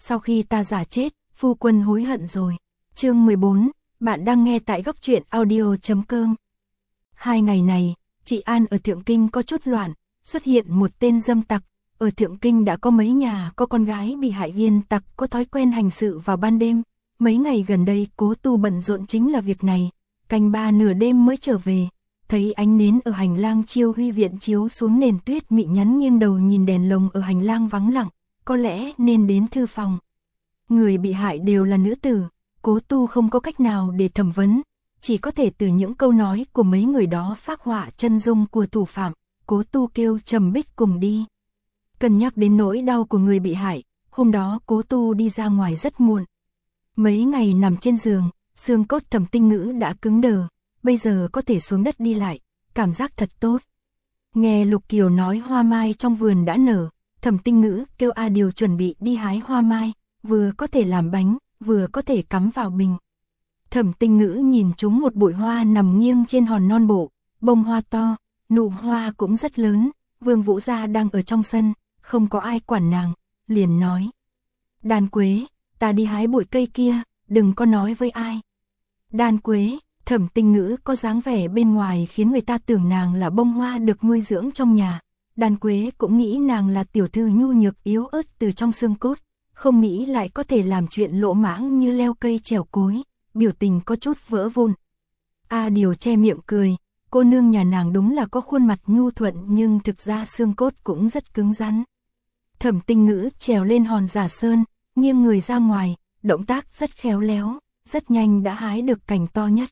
sau khi ta giả chết, phu quân hối hận rồi. Chương 14, bạn đang nghe tại góc truyện audio.com. 2 ngày này, chị An ở Thượng Kinh có chút loạn, xuất hiện một tên dâm tặc. Ở Thượng Kinh đã có mấy nhà có con gái bị hại viên tặc có thói quen hành sự vào ban đêm. Mấy ngày gần đây Cố Tu bận rộn chính là việc này, canh 3 nửa đêm mới trở về. Thấy ánh nến ở hành lang Chiêu Huy viện chiếu xuống nền tuyết mịn nhắn, nghiêng đầu nhìn đèn lồng ở hành lang vắng lặng, có lẽ nên đến thư phòng. Người bị hại đều là nữ tử, Cố Tu không có cách nào để thẩm vấn, chỉ có thể từ những câu nói của mấy người đó phác họa chân dung của thủ phạm. Cố Tu kêu Trầm Bích cùng đi. Cân nhắc đến nỗi đau của người bị hại, hôm đó Cố Tu đi ra ngoài rất muộn. Mấy ngày nằm trên giường, xương cốt Thẩm Tinh Ngữ đã cứng đờ, bây giờ có thể xuống đất đi lại, cảm giác thật tốt. Nghe Lục Kiều nói hoa mai trong vườn đã nở, Thẩm Tinh Ngữ kêu A Điều chuẩn bị đi hái hoa mai, vừa có thể làm bánh, vừa có thể cắm vào bình. Thẩm Tinh Ngữ nhìn trúng một bụi hoa nằm nghiêng trên hòn non bộ, bông hoa to, nụ hoa cũng rất lớn. Vương Vũ Gia đang ở trong sân, không có ai quản nàng, liền nói: Đan Quế, ta đi hái bụi cây kia, đừng có nói với ai. Đan Quế, Thẩm Tinh Ngữ có dáng vẻ bên ngoài khiến người ta tưởng nàng là bông hoa được nuôi dưỡng trong nhà. Đan Quế cũng nghĩ nàng là tiểu thư nhu nhược yếu ớt từ trong xương cốt, không nghĩ lại có thể làm chuyện lỗ mãng như leo cây trèo cối, biểu tình có chút vỡ vụn. A Điều che miệng cười, cô nương nhà nàng đúng là có khuôn mặt nhu thuận nhưng thực ra xương cốt cũng rất cứng rắn. Thẩm Tinh Ngữ trèo lên hòn giả sơn, nghiêng người ra ngoài, động tác rất khéo léo, rất nhanh đã hái được cành to nhất.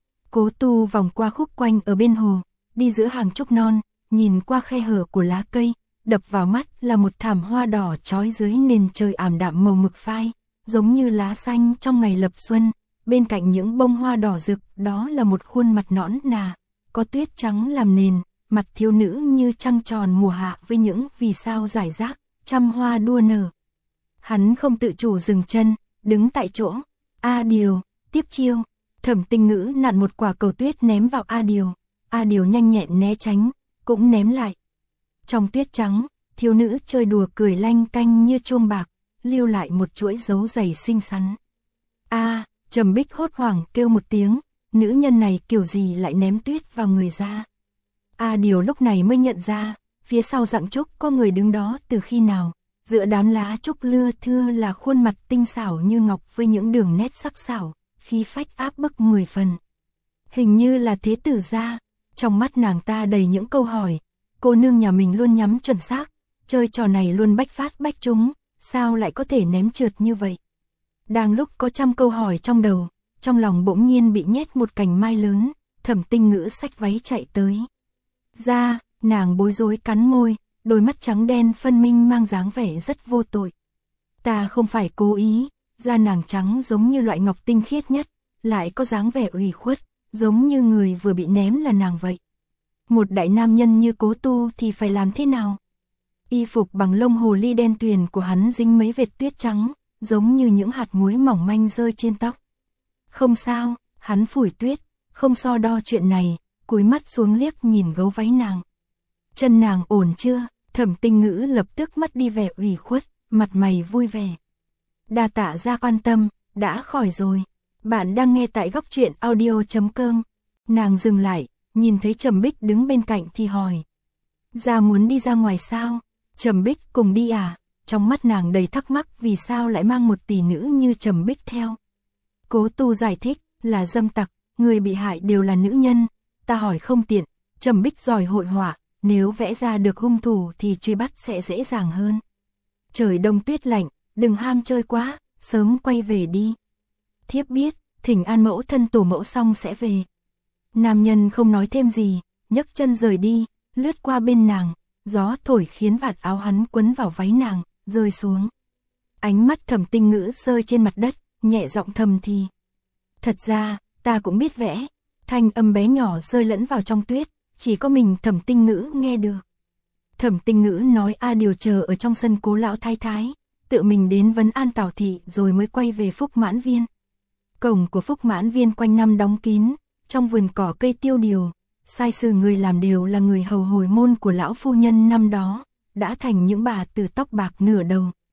Cố Tu vòng qua khúc quanh ở bên hồ, đi giữa hàng trúc non, nhìn qua khe hở của lá cây, đập vào mắt là một thảm hoa đỏ trói dưới nền trời ảm đạm màu mực phai, giống như lá xanh trong ngày lập xuân. Bên cạnh những bông hoa đỏ rực đó là một khuôn mặt nõn nà, có tuyết trắng làm nền, mặt thiếu nữ như trăng tròn mùa hạ với những vì sao rải rác, trăm hoa đua nở. Hắn không tự chủ dừng chân, đứng tại chỗ. A Điều, tiếp chiêu. Thẩm Tinh Ngữ nặn một quả cầu tuyết ném vào A Điều. A Điều nhanh nhẹn né tránh, cũng ném lại. Trong tuyết trắng, thiếu nữ chơi đùa cười lanh canh như chuông bạc, lưu lại một chuỗi dấu giày xinh xắn. Trầm Bích hốt hoảng kêu một tiếng, nữ nhân này kiểu gì lại ném tuyết vào người ra. A Điều lúc này mới nhận ra, phía sau rặng trúc có người đứng đó từ khi nào. Giữa đám lá trúc lưa thưa là khuôn mặt tinh xảo như ngọc với những đường nét sắc sảo, khí phách áp bức 10 phần. Hình như là Thế Tử gia. Trong mắt nàng ta đầy những câu hỏi. Cô nương nhà mình luôn nhắm chuẩn xác, chơi trò này luôn bách phát bách trúng, sao lại có thể ném trượt như vậy? Đang lúc có trăm câu hỏi trong đầu, trong lòng bỗng nhiên bị nhét một cành mai lớn. Thẩm Tinh Ngữ xách váy chạy tới. Ra, nàng bối rối cắn môi, đôi mắt trắng đen phân minh mang dáng vẻ rất vô tội. Ta không phải cố ý. Da nàng trắng giống như loại ngọc tinh khiết nhất, lại có dáng vẻ ủy khuất, giống như người vừa bị ném là nàng vậy. Một đại nam nhân như Cố Tu thì phải làm thế nào? Y phục bằng lông hồ ly đen tuyền của hắn dính mấy vệt tuyết trắng, giống như những hạt muối mỏng manh rơi trên tóc. Không sao, hắn phủi tuyết, không so đo chuyện này, cúi mắt xuống liếc nhìn gấu váy nàng. Chân nàng ổn chưa? Thẩm Tinh Ngữ lập tức mất đi vẻ ủy khuất, mặt mày vui vẻ. Đa tạ gia quan tâm, đã khỏi rồi. Bạn đang nghe tại góc truyện audio.com. Nàng dừng lại, nhìn thấy Trầm Bích đứng bên cạnh thì hỏi. Gia muốn đi ra ngoài sao? Trầm Bích cùng đi à? Trong mắt nàng đầy thắc mắc vì sao lại mang một tỷ nữ như Trầm Bích theo. Cố Tu giải thích, là dâm tặc, người bị hại đều là nữ nhân. Ta hỏi không tiện, Trầm Bích giỏi hội họa, nếu vẽ ra được hung thủ thì truy bắt sẽ dễ dàng hơn. Trời đông tuyết lạnh, đừng ham chơi quá, sớm quay về đi. Thiếp biết, thỉnh an mẫu thân tổ mẫu xong sẽ về. Nam nhân không nói thêm gì, nhấc chân rời đi, lướt qua bên nàng, gió thổi khiến vạt áo hắn quấn vào váy nàng, rơi xuống. Ánh mắt Thẩm Tinh Ngữ rơi trên mặt đất, nhẹ giọng thầm thì. Thật ra, ta cũng biết vẽ. Thanh âm bé nhỏ rơi lẫn vào trong tuyết, chỉ có mình Thẩm Tinh Ngữ nghe được. Thẩm Tinh Ngữ nói A Điều chờ ở trong sân Cố lão thái thái, tự mình đến vấn an Tào thị rồi mới quay về Phúc Mãn Viên. Cổng của Phúc Mãn Viên quanh năm đóng kín, trong vườn cỏ cây tiêu điều, sai sử người làm đều là người hầu hồi môn của lão phu nhân năm đó, đã thành những bà từ tóc bạc nửa đầu.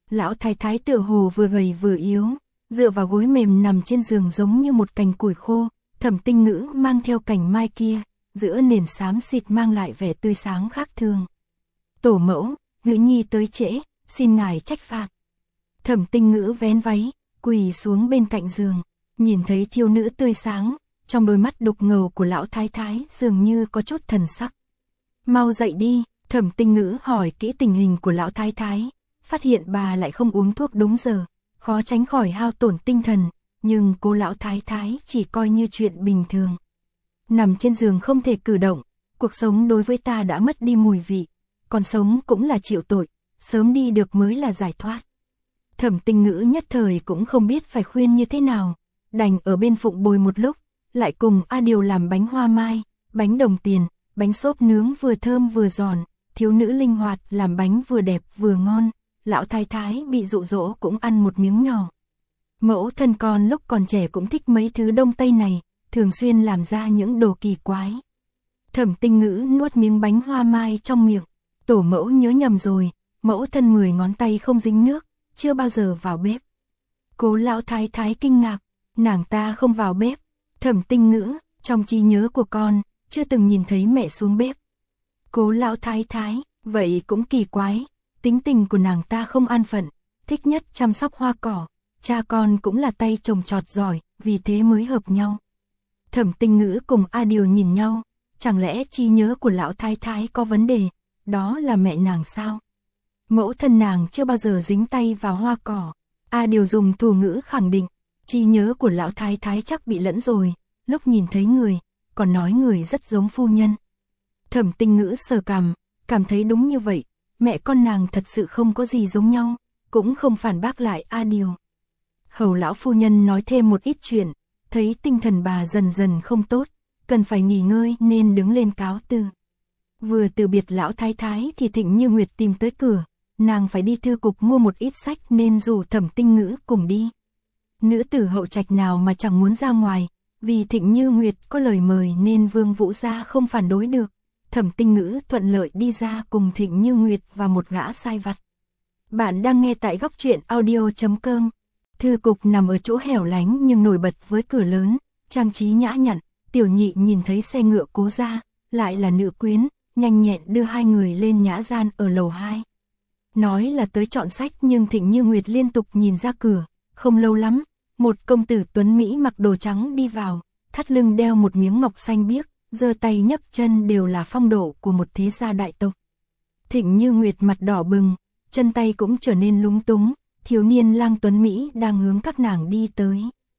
Lão thái thái tựa hồ vừa gầy vừa yếu, dựa vào gối mềm nằm trên giường giống như một cành củi khô. Thẩm Tinh Ngữ mang theo cành mai kia, giữa nền xám xịt mang lại vẻ tươi sáng khác thường. Tổ mẫu, Ngữ nhi tới trễ, xin ngài trách phạt. Thẩm Tinh Ngữ vén váy, quỳ xuống bên cạnh giường, nhìn thấy thiếu nữ tươi sáng, trong đôi mắt đục ngầu của lão thái thái dường như có chút thần sắc. Mau dậy đi, Thẩm Tinh Ngữ hỏi kỹ tình hình của lão thái thái, phát hiện bà lại không uống thuốc đúng giờ, khó tránh khỏi hao tổn tinh thần, nhưng cô lão thái thái chỉ coi như chuyện bình thường. Nằm trên giường không thể cử động, cuộc sống đối với ta đã mất đi mùi vị, còn sống cũng là chịu tội, sớm đi được mới là giải thoát. Thẩm Tinh Ngữ nhất thời cũng không biết phải khuyên như thế nào, đành ở bên phụng bồi một lúc, lại cùng A Điều làm bánh hoa mai, bánh đồng tiền, bánh xốp nướng vừa thơm vừa giòn, thiếu nữ linh hoạt làm bánh vừa đẹp vừa ngon, lão thái thái bị dụ dỗ cũng ăn một miếng nhỏ. Mẫu thân con lúc còn trẻ cũng thích mấy thứ Đông Tây này, thường xuyên làm ra những đồ kỳ quái. Thẩm Tinh Ngữ nuốt miếng bánh hoa mai trong miệng, tổ mẫu nhớ nhầm rồi, mẫu thân 10 ngón tay không dính nước, chưa bao giờ vào bếp. Cố lão thái thái kinh ngạc, nàng ta không vào bếp. Thẩm Tinh Ngữ, trong trí nhớ của con, chưa từng nhìn thấy mẹ xuống bếp. Cố lão thái thái, vậy cũng kỳ quái, tính tình của nàng ta không an phận, thích nhất chăm sóc hoa cỏ, cha con cũng là tay trồng trọt giỏi, vì thế mới hợp nhau. Thẩm Tinh Ngữ cùng A Điều nhìn nhau, chẳng lẽ trí nhớ của lão thái thái có vấn đề, đó là mẹ nàng sao? Mẫu thân nàng chưa bao giờ dính tay vào hoa cỏ. A Điều dùng thủ ngữ khẳng định, trí nhớ của lão thái thái chắc bị lẫn rồi, lúc nhìn thấy người, còn nói người rất giống phu nhân. Thẩm Tinh Ngữ sờ cằm, cảm thấy đúng như vậy, mẹ con nàng thật sự không có gì giống nhau, cũng không phản bác lại A Điều. Hầu lão phu nhân nói thêm một ít chuyện, thấy tinh thần bà dần dần không tốt, cần phải nghỉ ngơi nên đứng lên cáo từ. Vừa từ biệt lão thái thái thì Thịnh Như Nguyệt tìm tới cửa, nàng phải đi thư cục mua một ít sách nên rủ Thẩm Tinh Ngữ cùng đi. Nữ tử hậu trạch nào mà chẳng muốn ra ngoài, vì Thịnh Như Nguyệt có lời mời nên Vương Vũ gia không phản đối được. Thẩm Tinh Ngữ thuận lợi đi ra cùng Thịnh Như Nguyệt và một gã sai vặt. Bạn đang nghe tại góc truyện audio.com. Thư cục nằm ở chỗ hẻo lánh nhưng nổi bật với cửa lớn, trang trí nhã nhặn. Tiểu Nhị nhìn thấy xe ngựa Cố gia, lại là nữ quyến, nhanh nhẹn đưa hai người lên nhã gian ở lầu 2. Nói là tới chọn sách nhưng Thịnh Như Nguyệt liên tục nhìn ra cửa, không lâu lắm, một công tử tuấn Mỹ mặc đồ trắng đi vào, thắt lưng đeo một miếng ngọc xanh biếc, giơ tay nhấc chân đều là phong độ của một thế gia đại tộc. Thịnh Như Nguyệt mặt đỏ bừng, chân tay cũng trở nên lúng túng, thiếu niên lang tuấn Mỹ đang hướng các nàng đi tới.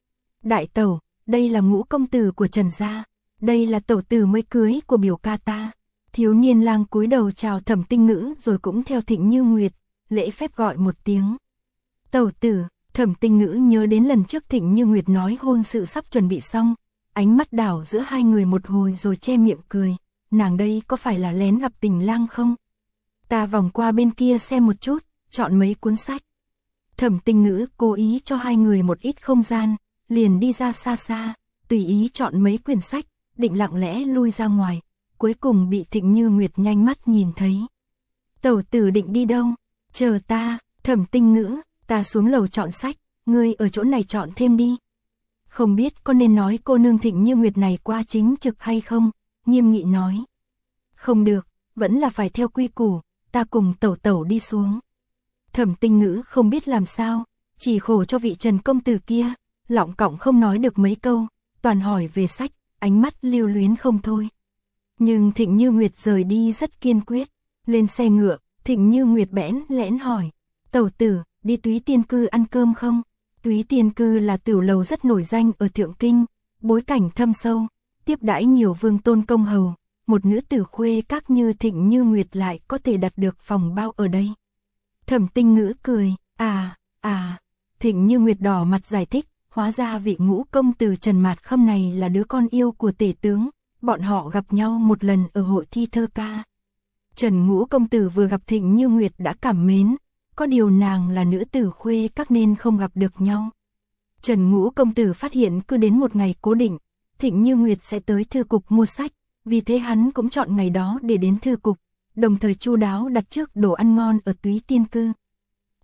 Đại tẩu, đây là ngũ công tử của Trần gia, đây là tẩu tử mới cưới của biểu ca ta. Thiếu niên lang cúi đầu chào Thẩm Tinh Ngữ rồi cũng theo Thịnh Như Nguyệt, lễ phép gọi một tiếng. Tẩu tử, Thẩm Tinh Ngữ nhớ đến lần trước Thịnh Như Nguyệt nói hôn sự sắp chuẩn bị xong, ánh mắt đảo giữa hai người một hồi rồi che miệng cười, nàng đây có phải là lén gặp tình lang không? Ta vòng qua bên kia xem một chút, chọn mấy cuốn sách. Thẩm Tinh Ngữ cố ý cho hai người một ít không gian, liền đi ra xa xa, tùy ý chọn mấy quyển sách, định lặng lẽ lui ra ngoài, cuối cùng bị Thịnh Như Nguyệt nhanh mắt nhìn thấy. Tẩu tử định đi đâu? Chờ ta. Thẩm Tinh Ngữ, ta xuống lầu chọn sách, ngươi ở chỗ này chọn thêm đi. Không biết có nên nói cô nương Thịnh Như Nguyệt này qua chính trực hay không? Nghiêm nghị nói. Không được, vẫn là phải theo quy củ, ta cùng tẩu tẩu đi xuống. Thẩm Tinh Ngữ không biết làm sao, chỉ khổ cho vị Trần công tử kia, lọng cọng không nói được mấy câu, toàn hỏi về sách, ánh mắt lưu luyến không thôi. Nhưng Thịnh Như Nguyệt rời đi rất kiên quyết, lên xe ngựa, Thịnh Như Nguyệt bẽn lẽn hỏi, tẩu tử, đi Túy Tiên Cư ăn cơm không? Túy Tiên Cư là tiểu lầu rất nổi danh ở Thượng Kinh, bối cảnh thâm sâu, tiếp đãi nhiều vương tôn công hầu, một nữ tử khuê các như Thịnh Như Nguyệt lại có thể đặt được phòng bao ở đây. Thẩm Tinh Ngữ cười, Thịnh Như Nguyệt đỏ mặt giải thích, hóa ra vị ngũ công tử Trần Mạt Khâm này là đứa con yêu của tể tướng, bọn họ gặp nhau một lần ở hội thi thơ ca. Trần ngũ công tử vừa gặp Thịnh Như Nguyệt đã cảm mến, có điều nàng là nữ tử khuê các nên không gặp được nhau. Trần ngũ công tử phát hiện cứ đến một ngày cố định, Thịnh Như Nguyệt sẽ tới thư cục mua sách, vì thế hắn cũng chọn ngày đó để đến thư cục, đồng thời chu đáo đặt trước đồ ăn ngon ở Túy Tiên Cư.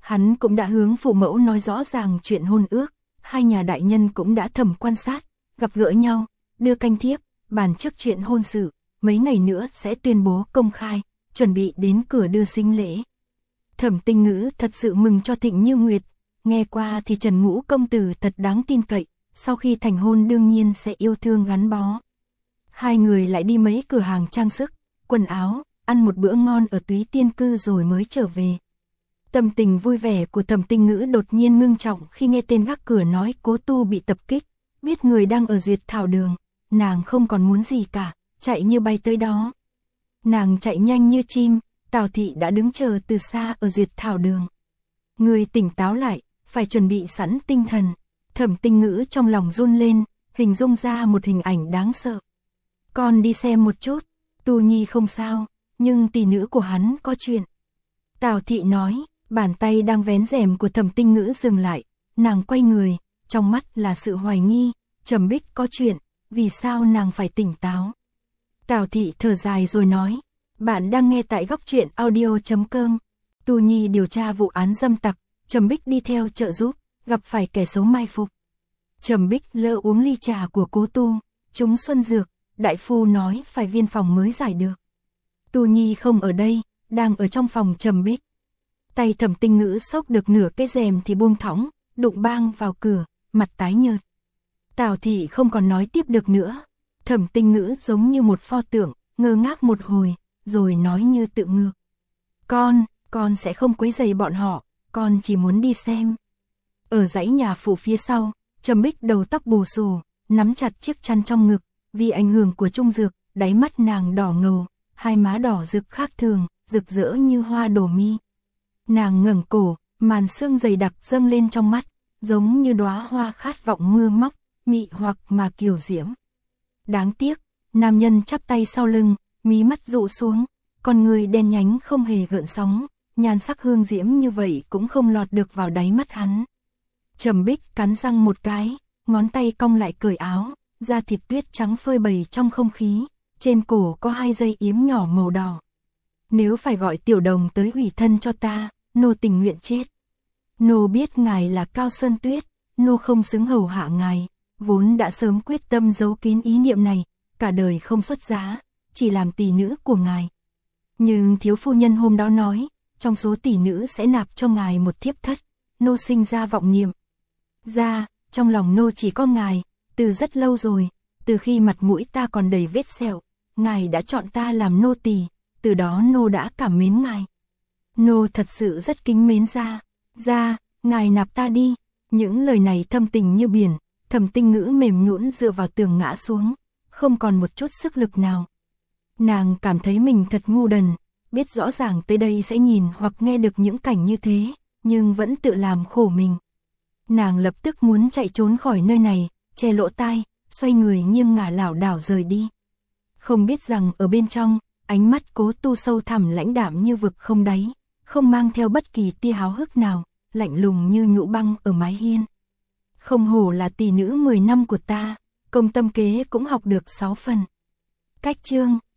Hắn cũng đã hướng phụ mẫu nói rõ ràng chuyện hôn ước, hai nhà đại nhân cũng đã thầm quan sát, gặp gỡ nhau, đưa canh thiếp, bàn trước chuyện hôn sự, mấy ngày nữa sẽ tuyên bố công khai, chuẩn bị đến cửa đưa sinh lễ. Thẩm Tinh Ngữ thật sự mừng cho Thịnh Như Nguyệt, nghe qua thì Trần Ngũ công tử thật đáng tin cậy, sau khi thành hôn đương nhiên sẽ yêu thương gắn bó. Hai người lại đi mấy cửa hàng trang sức, quần áo, ăn một bữa ngon ở Túy Tiên Cư rồi mới trở về. Tâm tình vui vẻ của Thẩm Tinh Ngữ đột nhiên ngưng trọng khi nghe tên gác cửa nói Cố Tu bị tập kích, biết người đang ở Duyệt Thảo Đường, nàng không còn muốn gì cả, chạy như bay tới đó. Nàng chạy nhanh như chim, Tào Thị đã đứng chờ từ xa ở Duyệt Thảo Đường. Người tỉnh táo lại, phải chuẩn bị sẵn tinh thần. Thẩm Tinh Ngữ trong lòng run lên, hình dung ra một hình ảnh đáng sợ. Con đi xem một chút, Tu Nhi không sao, nhưng tỷ nữ của hắn có chuyện. Tào Thị nói, bàn tay đang vén rèm của Thẩm Tinh Ngữ dừng lại, nàng quay người, trong mắt là sự hoài nghi, Trầm Bích có chuyện, vì sao nàng phải tỉnh táo. Tào Thị thở dài rồi nói, bạn đang nghe tại Góc Truyện Audio.com. Tu Nhi điều tra vụ án dâm tặc, Trầm Bích đi theo trợ giúp, gặp phải kẻ xấu mai phục. Trầm Bích lỡ uống ly trà của Cố Tu, trúng xuân dược, đại phu nói phải viên phòng mới giải được. Tu Nhi không ở đây, đang ở trong phòng Trầm Bích. Tay Thẩm Tinh Ngữ xốc được nửa cái rèm thì buông thõng, đụng bang vào cửa, mặt tái nhợt. Tào Thị không còn nói tiếp được nữa. Thẩm Tinh Ngữ giống như một pho tượng, ngơ ngác một hồi, rồi nói như tự ngược. Con sẽ không quấy rầy bọn họ, con chỉ muốn đi xem. Ở dãy nhà phủ phía sau, Trầm Bích đầu tóc bù xù, nắm chặt chiếc chăn trong ngực, vì ảnh hưởng của trung dược, đáy mắt nàng đỏ ngầu, hai má đỏ rực khác thường, rực rỡ như hoa đổ mi. Nàng ngẩng cổ, màn sương dày đặc dâng lên trong mắt, giống như đóa hoa khát vọng mưa móc, mị hoặc mà kiều diễm. Đáng tiếc, nam nhân chắp tay sau lưng, mí mắt dụ xuống, con người đen nhánh không hề gợn sóng, nhan sắc hương diễm như vậy cũng không lọt được vào đáy mắt hắn. Trầm Bích cắn răng một cái, ngón tay cong lại cởi áo, da thịt tuyết trắng phơi bày trong không khí, trên cổ có 2 dây yếm nhỏ màu đỏ. Nếu phải gọi Tiểu Đồng tới ủy thân cho ta, nô tình nguyện chết. Nô biết ngài là Cao Sơn Tuyết, nô không xứng hầu hạ ngài, vốn đã sớm quyết tâm giấu kín ý niệm này, cả đời không xuất giá, chỉ làm tỷ nữ của ngài. Nhưng thiếu phu nhân hôm đó nói, trong số tỷ nữ sẽ nạp cho ngài một thiếp thất, nô sinh ra vọng niệm. Trong lòng nô chỉ có ngài, từ rất lâu rồi, từ khi mặt mũi ta còn đầy vết sẹo, ngài đã chọn ta làm nô tỳ, từ đó nô đã cảm mến ngài. Nô thật sự rất kính mến ngài nạp ta đi. Những lời này thâm tình như biển, Thẩm Tinh Ngữ mềm nhũn dựa vào tường ngã xuống, không còn một chút sức lực nào. Nàng cảm thấy mình thật ngu đần, biết rõ ràng tới đây sẽ nhìn hoặc nghe được những cảnh như thế, nhưng vẫn tự làm khổ mình. Nàng lập tức muốn chạy trốn khỏi nơi này, che lỗ tai, xoay người nghiêng ngả lảo đảo rời đi. Không biết rằng ở bên trong, ánh mắt Cố Tu sâu thẳm lãnh đạm như vực không đáy, không mang theo bất kỳ tia háo hức nào, lạnh lùng như nhũ băng ở mái hiên. Không hổ là tỷ nữ 10 năm của ta, công tâm kế cũng học được 6 phần. Cách chương